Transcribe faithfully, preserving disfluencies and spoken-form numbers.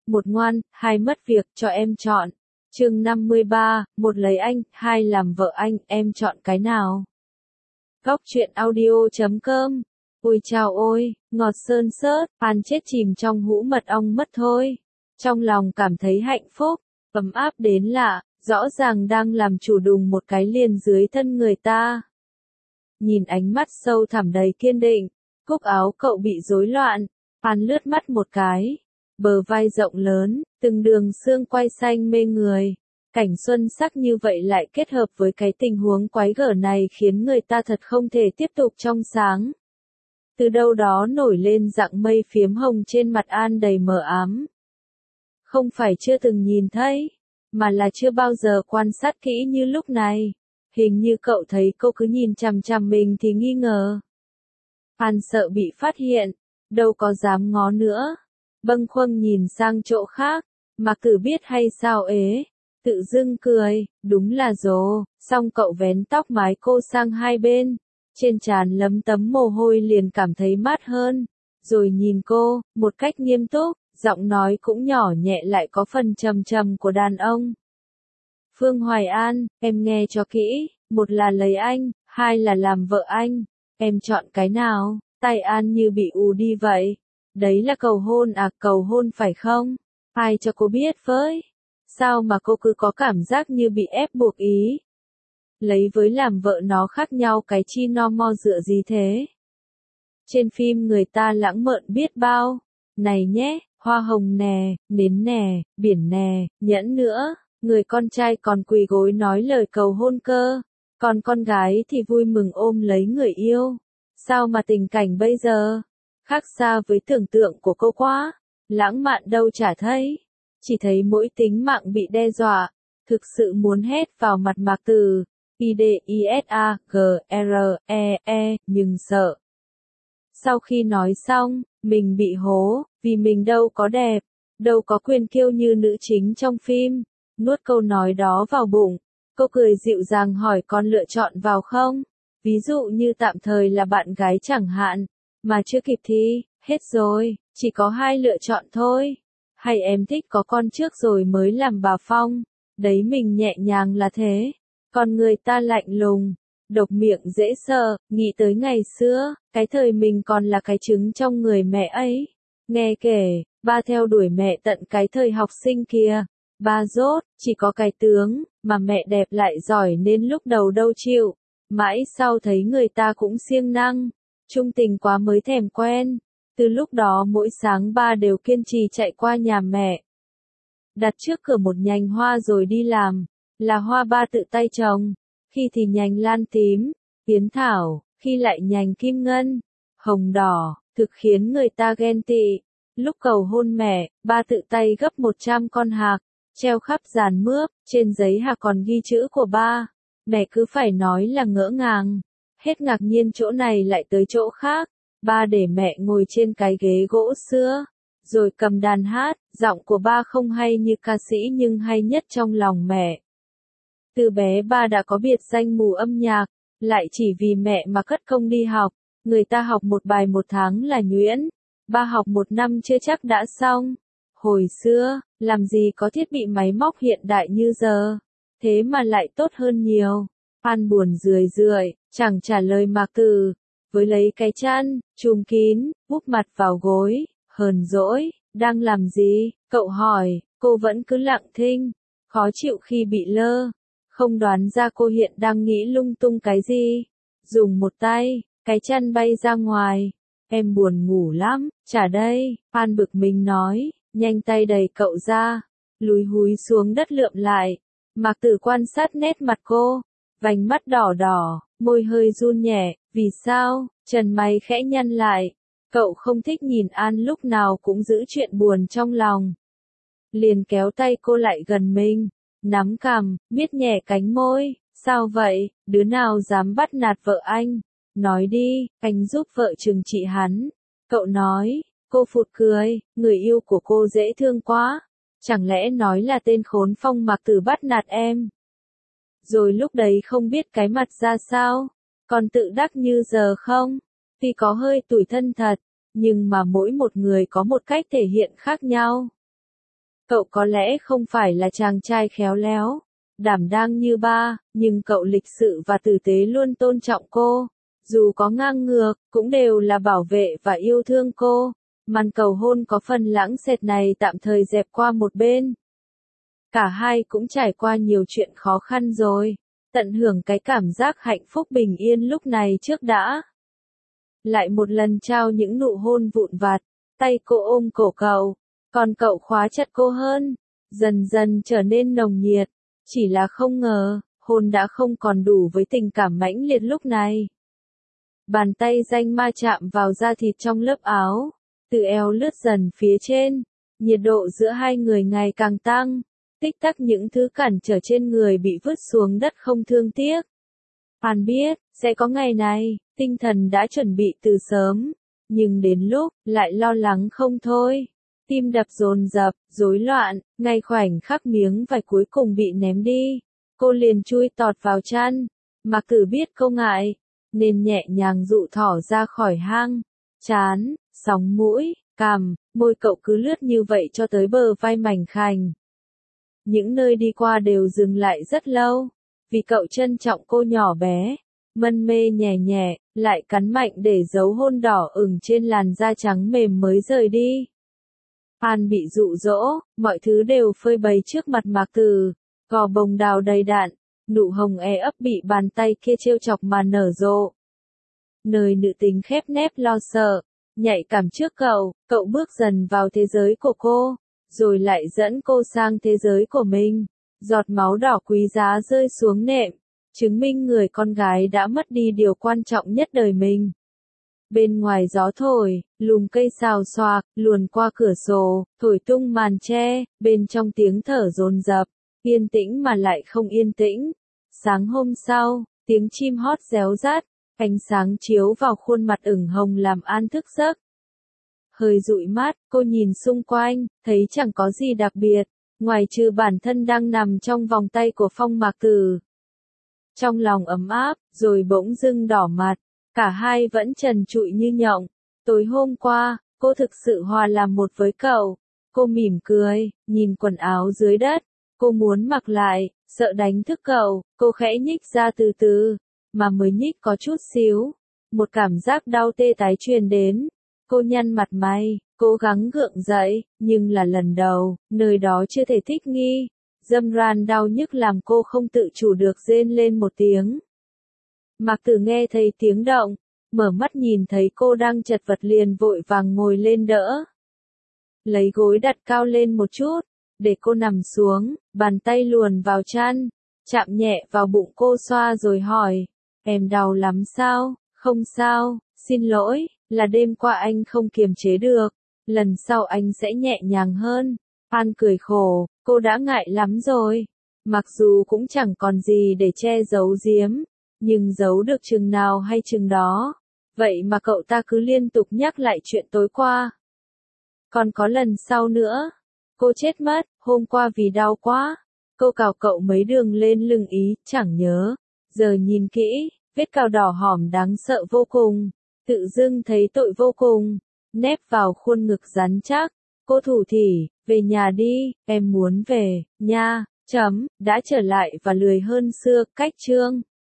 một ngoan, hai mất việc, cho em chọn. Chương năm mươi ba, một lấy anh, hai làm vợ anh, em chọn cái nào? Góc truyện audio chấm com. Ôi chao ôi, ngọt sơn sớt, An chết chìm trong hũ mật ong mất thôi. Trong lòng cảm thấy hạnh phúc, ấm áp đến lạ, rõ ràng đang làm chủ đùng một cái liền dưới thân người ta. Nhìn ánh mắt sâu thẳm đầy kiên định, cúc áo cậu bị rối loạn, An lướt mắt một cái. Bờ vai rộng lớn, từng đường xương quai xanh mê người. Cảnh xuân sắc như vậy lại kết hợp với cái tình huống quái gở này khiến người ta thật không thể tiếp tục trong sáng. Từ đâu đó nổi lên dạng mây phiếm hồng trên mặt An đầy mờ ám. Không phải chưa từng nhìn thấy, mà là chưa bao giờ quan sát kỹ như lúc này. Hình như cậu thấy cô cứ nhìn chằm chằm mình thì nghi ngờ. An sợ bị phát hiện, đâu có dám ngó nữa. Bâng khuâng nhìn sang chỗ khác, mà Tử biết hay sao ế, tự dưng cười, đúng là rồ, xong cậu vén tóc mái cô sang hai bên, trên trán lấm tấm mồ hôi liền cảm thấy mát hơn, rồi nhìn cô, một cách nghiêm túc, giọng nói cũng nhỏ nhẹ lại có phần trầm trầm của đàn ông. Phương Hoài An, em nghe cho kỹ, một là lấy anh, hai là làm vợ anh, em chọn cái nào? Tai An như bị ù đi vậy. Đấy là cầu hôn à, cầu hôn phải không? Ai cho cô biết với? Sao mà cô cứ có cảm giác như bị ép buộc ý? Lấy với làm vợ nó khác nhau cái chi no mo dựa gì thế? Trên phim người ta lãng mạn biết bao. Này nhé, hoa hồng nè, nến nè, biển nè, nhẫn nữa. Người con trai còn quỳ gối nói lời cầu hôn cơ. Còn con gái thì vui mừng ôm lấy người yêu. Sao mà tình cảnh bây giờ? Khác xa với tưởng tượng của cô quá, lãng mạn đâu chả thấy, chỉ thấy mỗi tính mạng bị đe dọa, thực sự muốn hét vào mặt Mạc Tử, I D I S A G R E E, nhưng sợ. Sau khi nói xong, mình bị hố, vì mình đâu có đẹp, đâu có quyền kiêu như nữ chính trong phim, nuốt câu nói đó vào bụng, cô cười dịu dàng hỏi con lựa chọn vào không, ví dụ như tạm thời là bạn gái chẳng hạn. Mà chưa kịp thi, hết rồi, chỉ có hai lựa chọn thôi. Hay em thích có con trước rồi mới làm bà Phong, đấy mình nhẹ nhàng là thế. Còn người ta lạnh lùng, độc miệng dễ sợ, nghĩ tới ngày xưa, cái thời mình còn là cái trứng trong người mẹ ấy. Nghe kể, ba theo đuổi mẹ tận cái thời học sinh kia. Ba dốt, chỉ có cái tướng, mà mẹ đẹp lại giỏi nên lúc đầu đâu chịu. Mãi sau thấy người ta cũng siêng năng. Trung tình quá mới thèm quen, từ lúc đó mỗi sáng ba đều kiên trì chạy qua nhà mẹ. Đặt trước cửa một nhành hoa rồi đi làm, là hoa ba tự tay trồng, khi thì nhành lan tím, yến thảo, khi lại nhành kim ngân, hồng đỏ, thực khiến người ta ghen tị. Lúc cầu hôn mẹ, ba tự tay gấp một trăm con hạc, treo khắp giàn mướp, trên giấy hạc còn ghi chữ của ba, mẹ cứ phải nói là ngỡ ngàng. Hết ngạc nhiên chỗ này lại tới chỗ khác, ba để mẹ ngồi trên cái ghế gỗ xưa, rồi cầm đàn hát, giọng của ba không hay như ca sĩ nhưng hay nhất trong lòng mẹ. Từ bé ba đã có biệt danh mù âm nhạc, lại chỉ vì mẹ mà cất công đi học, người ta học một bài một tháng là nhuyễn, ba học một năm chưa chắc đã xong. Hồi xưa, làm gì có thiết bị máy móc hiện đại như giờ, thế mà lại tốt hơn nhiều. An buồn rười rượi, chẳng trả lời Mạc Tử, với lấy cái chăn, chùm kín, úp mặt vào gối, hờn dỗi, đang làm gì, cậu hỏi, cô vẫn cứ lặng thinh, khó chịu khi bị lơ, không đoán ra cô hiện đang nghĩ lung tung cái gì, dùng một tay, cái chăn bay ra ngoài, em buồn ngủ lắm, trả đây, An bực mình nói, nhanh tay đẩy cậu ra, lúi húi xuống đất lượm lại, Mạc Tử quan sát nét mặt cô. Vành mắt đỏ đỏ, môi hơi run nhẹ, vì sao, trần mày khẽ nhăn lại, cậu không thích nhìn An lúc nào cũng giữ chuyện buồn trong lòng. Liền kéo tay cô lại gần mình, nắm cằm, miết nhẹ cánh môi, sao vậy, đứa nào dám bắt nạt vợ anh, nói đi, anh giúp vợ trừng trị hắn. Cậu nói, cô phụt cười, người yêu của cô dễ thương quá, chẳng lẽ nói là tên khốn Phong Mạc Tử bắt nạt em. Rồi lúc đấy không biết cái mặt ra sao, còn tự đắc như giờ không? Tuy có hơi tủi thân thật, nhưng mà mỗi một người có một cách thể hiện khác nhau. Cậu có lẽ không phải là chàng trai khéo léo, đảm đang như ba, nhưng cậu lịch sự và tử tế luôn tôn trọng cô. Dù có ngang ngược, cũng đều là bảo vệ và yêu thương cô. Màn cầu hôn có phần lãng xẹt này tạm thời dẹp qua một bên. Cả hai cũng trải qua nhiều chuyện khó khăn rồi. Tận hưởng cái cảm giác hạnh phúc bình yên lúc này trước đã. Lại một lần trao những nụ hôn vụn vặt, tay cô ôm cổ cậu, còn cậu khóa chặt cô hơn, dần dần trở nên nồng nhiệt. Chỉ là không ngờ, hôn đã không còn đủ với tình cảm mãnh liệt lúc này. Bàn tay danh ma chạm vào da thịt trong lớp áo, từ eo lướt dần phía trên, nhiệt độ giữa hai người ngày càng tăng, tích tắc những thứ cản trở trên người bị vứt xuống đất không thương tiếc. Phan biết, sẽ có ngày này, tinh thần đã chuẩn bị từ sớm, nhưng đến lúc, lại lo lắng không thôi. Tim đập dồn dập, rối loạn, ngay khoảnh khắc miếng vải cuối cùng bị ném đi, cô liền chui tọt vào chăn. Mạc Tử biết cô ngại, nên nhẹ nhàng dụ thỏ ra khỏi hang. Chán, sóng mũi, cằm, môi cậu cứ lướt như vậy cho tới bờ vai mảnh khảnh. Những nơi đi qua đều dừng lại rất lâu, vì cậu trân trọng cô nhỏ bé, mân mê nhẹ nhẹ, lại cắn mạnh để giấu hôn đỏ ửng trên làn da trắng mềm mới rời đi. Phan bị dụ dỗ, mọi thứ đều phơi bày trước mặt Mạc Tử, gò bồng đào đầy đặn, nụ hồng e ấp bị bàn tay kia trêu chọc mà nở rộ. Nơi nữ tính khép nép lo sợ, nhạy cảm trước cậu, cậu bước dần vào thế giới của cô, rồi lại dẫn cô sang thế giới của mình. Giọt máu đỏ quý giá rơi xuống nệm, chứng minh người con gái đã mất đi điều quan trọng nhất đời mình. Bên ngoài gió thổi, lùm cây xào xoạc, luồn qua cửa sổ, thổi tung màn tre, bên trong tiếng thở dồn dập, yên tĩnh mà lại không yên tĩnh. Sáng hôm sau, tiếng chim hót réo rát, ánh sáng chiếu vào khuôn mặt ửng hồng làm An thức giấc. Hơi dụi mắt, cô nhìn xung quanh, thấy chẳng có gì đặc biệt, ngoài trừ bản thân đang nằm trong vòng tay của Phong Mạc Tử. Trong lòng ấm áp, rồi bỗng dưng đỏ mặt, cả hai vẫn trần trụi như nhộng. Tối hôm qua, cô thực sự hòa làm một với cậu. Cô mỉm cười, nhìn quần áo dưới đất, cô muốn mặc lại, sợ đánh thức cậu, cô khẽ nhích ra từ từ, mà mới nhích có chút xíu. Một cảm giác đau tê tái truyền đến. Cô nhăn mặt mày, cố gắng gượng dậy, nhưng là lần đầu, nơi đó chưa thể thích nghi. Dâm ran đau nhức làm cô không tự chủ được rên lên một tiếng. Mạc Tử nghe thấy tiếng động, mở mắt nhìn thấy cô đang chật vật liền vội vàng ngồi lên đỡ. Lấy gối đặt cao lên một chút, để cô nằm xuống, bàn tay luồn vào chăn, chạm nhẹ vào bụng cô xoa rồi hỏi, em đau lắm sao? Không sao, xin lỗi, là đêm qua anh không kiềm chế được, lần sau anh sẽ nhẹ nhàng hơn. Phan cười khổ, cô đã ngại lắm rồi, mặc dù cũng chẳng còn gì để che giấu giếm, nhưng giấu được chừng nào hay chừng đó. Vậy mà cậu ta cứ liên tục nhắc lại chuyện tối qua. Còn có lần sau nữa, cô chết mất, hôm qua vì đau quá, cô cào cậu mấy đường lên lưng ý, chẳng nhớ. Giờ nhìn kỹ, vết cào đỏ hòm đáng sợ vô cùng, tự dưng thấy tội vô cùng, nép vào khuôn ngực rắn chắc. Cô thủ thỉ, về nhà đi, em muốn về, nha, chấm, đã trở lại và lười hơn xưa, cách chương.